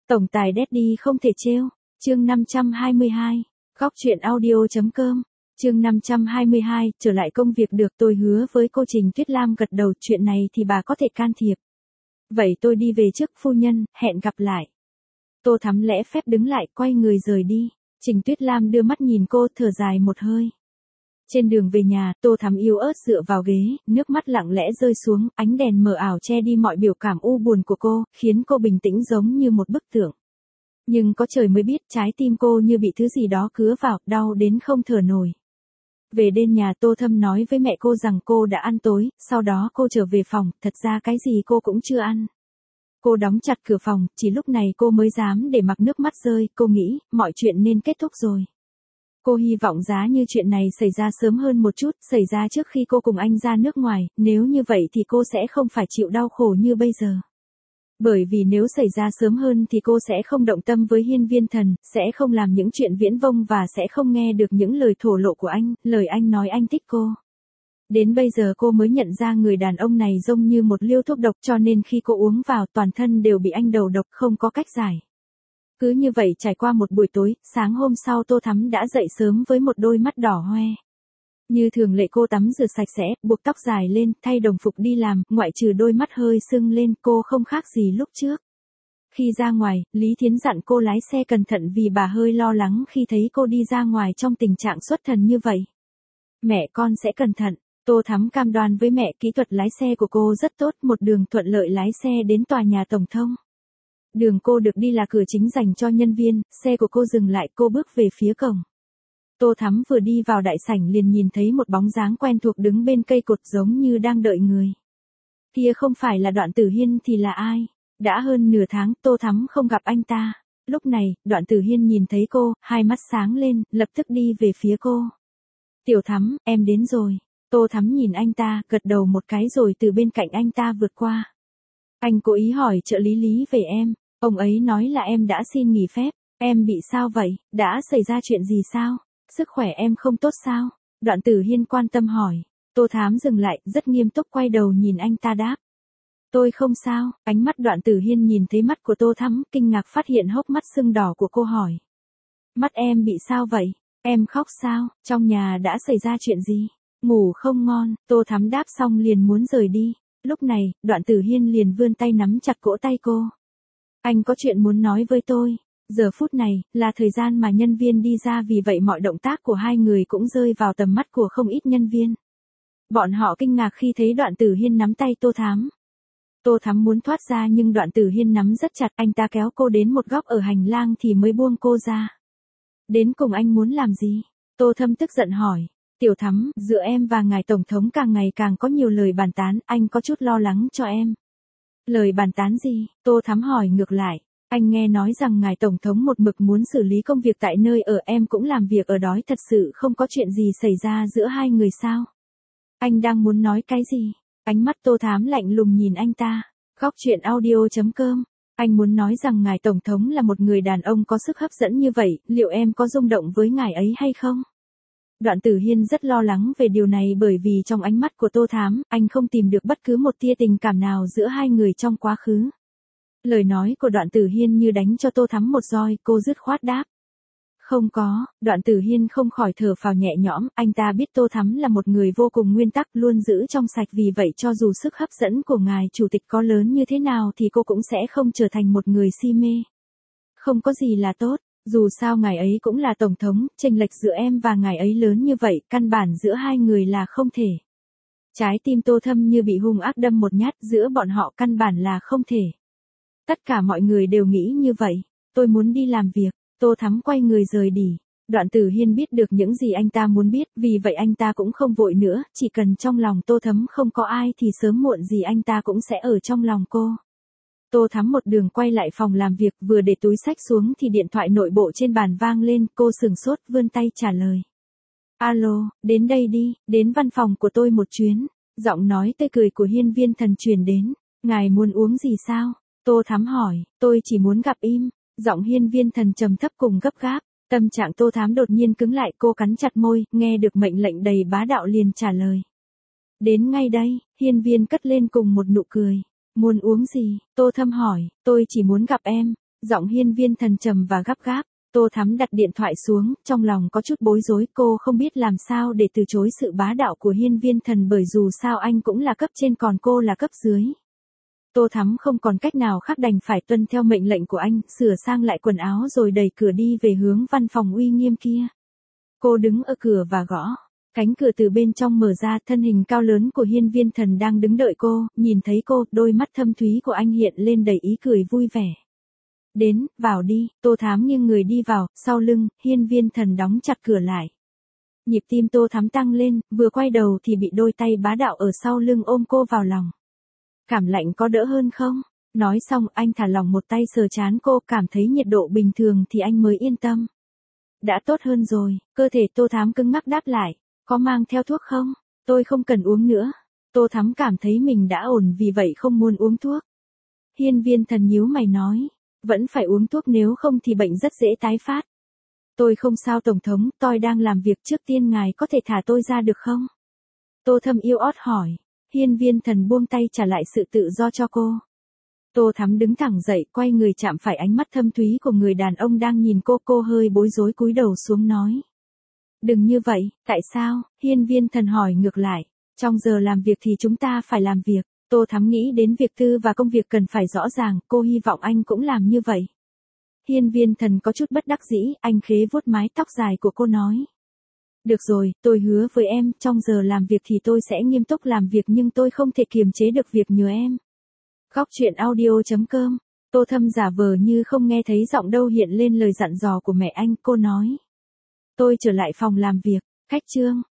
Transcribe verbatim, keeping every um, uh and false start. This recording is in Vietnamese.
Tổng tài Daddy không thể trêu. Chương năm trăm hai mươi hai. Góc truyện audio.com. Chương năm trăm hai mươi hai, trở lại công việc được, tôi hứa với cô Trình Tuyết Lam gật đầu, chuyện này thì bà có thể can thiệp. Vậy tôi đi về trước phu nhân, hẹn gặp lại. Tô Thắm lễ phép đứng lại, quay người rời đi. Trình Tuyết Lam đưa mắt nhìn cô, thở dài một hơi. Trên đường về nhà, Tô Thắm yếu ớt dựa vào ghế, nước mắt lặng lẽ rơi xuống, ánh đèn mờ ảo che đi mọi biểu cảm u buồn của cô, khiến cô bình tĩnh giống như một bức tượng. Nhưng có trời mới biết, trái tim cô như bị thứ gì đó cứa vào, đau đến không thở nổi. Về đến nhà, Tô Thâm nói với mẹ cô rằng cô đã ăn tối, sau đó cô trở về phòng, thật ra cái gì cô cũng chưa ăn. Cô đóng chặt cửa phòng, chỉ lúc này cô mới dám để mặc nước mắt rơi, cô nghĩ, mọi chuyện nên kết thúc rồi. Cô hy vọng giá như chuyện này xảy ra sớm hơn một chút, xảy ra trước khi cô cùng anh ra nước ngoài, nếu như vậy thì cô sẽ không phải chịu đau khổ như bây giờ. Bởi vì nếu xảy ra sớm hơn thì cô sẽ không động tâm với Hiên Viên Thần, sẽ không làm những chuyện viễn vông và sẽ không nghe được những lời thổ lộ của anh, lời anh nói anh thích cô. Đến bây giờ cô mới nhận ra người đàn ông này giống như một liều thuốc độc, cho nên khi cô uống vào toàn thân đều bị anh đầu độc, không có cách giải. Cứ như vậy trải qua một buổi tối, sáng hôm sau Tô Thắm đã dậy sớm với một đôi mắt đỏ hoe. Như thường lệ cô tắm rửa sạch sẽ, buộc tóc dài lên, thay đồng phục đi làm, ngoại trừ đôi mắt hơi sưng lên, cô không khác gì lúc trước. Khi ra ngoài, Lý Thiến dặn cô lái xe cẩn thận vì bà hơi lo lắng khi thấy cô đi ra ngoài trong tình trạng xuất thần như vậy. Mẹ con sẽ cẩn thận. Tô Thắm cam đoan với mẹ, kỹ thuật lái xe của cô rất tốt, một đường thuận lợi lái xe đến tòa nhà tổng thống. Đường cô được đi là cửa chính dành cho nhân viên, xe của cô dừng lại, cô bước về phía cổng. Tô Thắm vừa đi vào đại sảnh liền nhìn thấy một bóng dáng quen thuộc đứng bên cây cột giống như đang đợi người. Kia không phải là Đoạn Tử Hiên thì là ai? Đã hơn nửa tháng Tô Thắm không gặp anh ta. Lúc này, Đoạn Tử Hiên nhìn thấy cô, hai mắt sáng lên, lập tức đi về phía cô. Tiểu Thắm, em đến rồi. Tô Thắm nhìn anh ta, gật đầu một cái rồi từ bên cạnh anh ta vượt qua. Anh cố ý hỏi trợ lý Lý về em, ông ấy nói là em đã xin nghỉ phép, em bị sao vậy, đã xảy ra chuyện gì sao, sức khỏe em không tốt sao? Đoạn Tử Hiên quan tâm hỏi. Tô Thắm dừng lại, rất nghiêm túc quay đầu nhìn anh ta đáp. Tôi không sao. Ánh mắt Đoạn Tử Hiên nhìn thấy mắt của Tô Thắm, kinh ngạc phát hiện hốc mắt sưng đỏ của cô hỏi. Mắt em bị sao vậy? Em khóc sao? Trong nhà đã xảy ra chuyện gì? Ngủ không ngon? Tô Thắm đáp xong liền muốn rời đi. Lúc này, Đoạn Tử Hiên liền vươn tay nắm chặt cổ tay cô. Anh có chuyện muốn nói với tôi. Giờ phút này, là thời gian mà nhân viên đi ra, vì vậy mọi động tác của hai người cũng rơi vào tầm mắt của không ít nhân viên. Bọn họ kinh ngạc khi thấy Đoạn Tử Hiên nắm tay Tô Thắm. Tô Thắm muốn thoát ra nhưng Đoạn Tử Hiên nắm rất chặt, anh ta kéo cô đến một góc ở hành lang thì mới buông cô ra. Đến cùng anh muốn làm gì? Tô Thâm tức giận hỏi. Tiểu Thắm, giữa em và ngài tổng thống càng ngày càng có nhiều lời bàn tán, anh có chút lo lắng cho em. Lời bàn tán gì? Tô Thắm hỏi ngược lại. Anh nghe nói rằng ngài tổng thống một mực muốn xử lý công việc tại nơi ở em cũng làm việc ở đó, thật sự không có chuyện gì xảy ra giữa hai người sao? Anh đang muốn nói cái gì? Ánh mắt Tô Thắm lạnh lùng nhìn anh ta. Góc truyện audio.com. Anh muốn nói rằng ngài tổng thống là một người đàn ông có sức hấp dẫn như vậy, liệu em có rung động với ngài ấy hay không? Đoạn Tử Hiên rất lo lắng về điều này bởi vì trong ánh mắt của Tô Thắm, anh không tìm được bất cứ một tia tình cảm nào giữa hai người trong quá khứ. Lời nói của Đoạn Tử Hiên như đánh cho Tô Thắm một roi, cô dứt khoát đáp. Không có. Đoạn Tử Hiên không khỏi thở phào nhẹ nhõm, anh ta biết Tô Thắm là một người vô cùng nguyên tắc, luôn giữ trong sạch, vì vậy cho dù sức hấp dẫn của ngài chủ tịch có lớn như thế nào thì cô cũng sẽ không trở thành một người si mê. Không có gì là tốt. Dù sao ngài ấy cũng là tổng thống, chênh lệch giữa em và ngài ấy lớn như vậy, căn bản giữa hai người là không thể. Trái tim Tô Thâm như bị hung ác đâm một nhát, giữa bọn họ căn bản là không thể. Tất cả mọi người đều nghĩ như vậy. Tôi muốn đi làm việc. Tô Thắm quay người rời đi. Đoạn Tử Hiên biết được những gì anh ta muốn biết, vì vậy anh ta cũng không vội nữa, chỉ cần trong lòng Tô Thắm không có ai thì sớm muộn gì anh ta cũng sẽ ở trong lòng cô. Tô Thắm một đường quay lại phòng làm việc, vừa để túi xách xuống thì điện thoại nội bộ trên bàn vang lên, cô sừng sốt, vươn tay trả lời. Alo, đến đây đi, đến văn phòng của tôi một chuyến. Giọng nói tươi cười của Hiên Viên Thần truyền đến. Ngài muốn uống gì sao? Tô Thắm hỏi. Tôi chỉ muốn gặp im. Giọng Hiên Viên Thần trầm thấp cùng gấp gáp. Tâm trạng Tô Thắm đột nhiên cứng lại, cô cắn chặt môi, nghe được mệnh lệnh đầy bá đạo liền trả lời. Đến ngay đây. Hiên Viên cất lên cùng một nụ cười. Muốn uống gì? Tô Thâm hỏi. Tôi chỉ muốn gặp em. Giọng Hiên Viên Thần trầm và gấp gáp. Tô Thắm đặt điện thoại xuống, trong lòng có chút bối rối, cô không biết làm sao để từ chối sự bá đạo của Hiên Viên Thần bởi dù sao anh cũng là cấp trên còn cô là cấp dưới. Tô Thắm không còn cách nào khác đành phải tuân theo mệnh lệnh của anh, sửa sang lại quần áo rồi đẩy cửa đi về hướng văn phòng uy nghiêm kia. Cô đứng ở cửa và gõ. Cánh cửa từ bên trong mở ra, thân hình cao lớn của Hiên Viên Thần đang đứng đợi cô, nhìn thấy cô, đôi mắt thâm thúy của anh hiện lên đầy ý cười vui vẻ. Đến, vào đi, Tô Thắm nghiêng người đi vào, sau lưng, Hiên Viên Thần đóng chặt cửa lại. Nhịp tim Tô Thắm tăng lên, vừa quay đầu thì bị đôi tay bá đạo ở sau lưng ôm cô vào lòng. Cảm lạnh có đỡ hơn không? Nói xong anh thả lỏng một tay sờ trán cô, cảm thấy nhiệt độ bình thường thì anh mới yên tâm. Đã tốt hơn rồi, cơ thể Tô Thắm cứng ngắc đáp lại. Có mang theo thuốc không? Tôi không cần uống nữa. Tô Thắm cảm thấy mình đã ổn vì vậy không muốn uống thuốc. Hiên Viên Thần nhíu mày nói. Vẫn phải uống thuốc nếu không thì bệnh rất dễ tái phát. Tôi không sao Tổng thống, tôi đang làm việc trước tiên ngài có thể thả tôi ra được không? Tô Thâm yêu ót hỏi. Hiên Viên Thần buông tay trả lại sự tự do cho cô. Tô Thắm đứng thẳng dậy, quay người chạm phải ánh mắt thâm thúy của người đàn ông đang nhìn cô, cô hơi bối rối cúi đầu xuống nói. Đừng như vậy, tại sao? Hiên Viên Thần hỏi ngược lại. Trong giờ làm việc thì chúng ta phải làm việc. Tô Thắm nghĩ đến việc tư và công việc cần phải rõ ràng, cô hy vọng anh cũng làm như vậy. Hiên Viên Thần có chút bất đắc dĩ, anh khế vuốt mái tóc dài của cô nói. Được rồi, tôi hứa với em, trong giờ làm việc thì tôi sẽ nghiêm túc làm việc nhưng tôi không thể kiềm chế được việc nhớ em. Góc truyện audio chấm com. Tô Thâm giả vờ như không nghe thấy giọng đâu hiện lên lời dặn dò của mẹ anh, cô nói. Tôi trở lại phòng làm việc, khách Trương.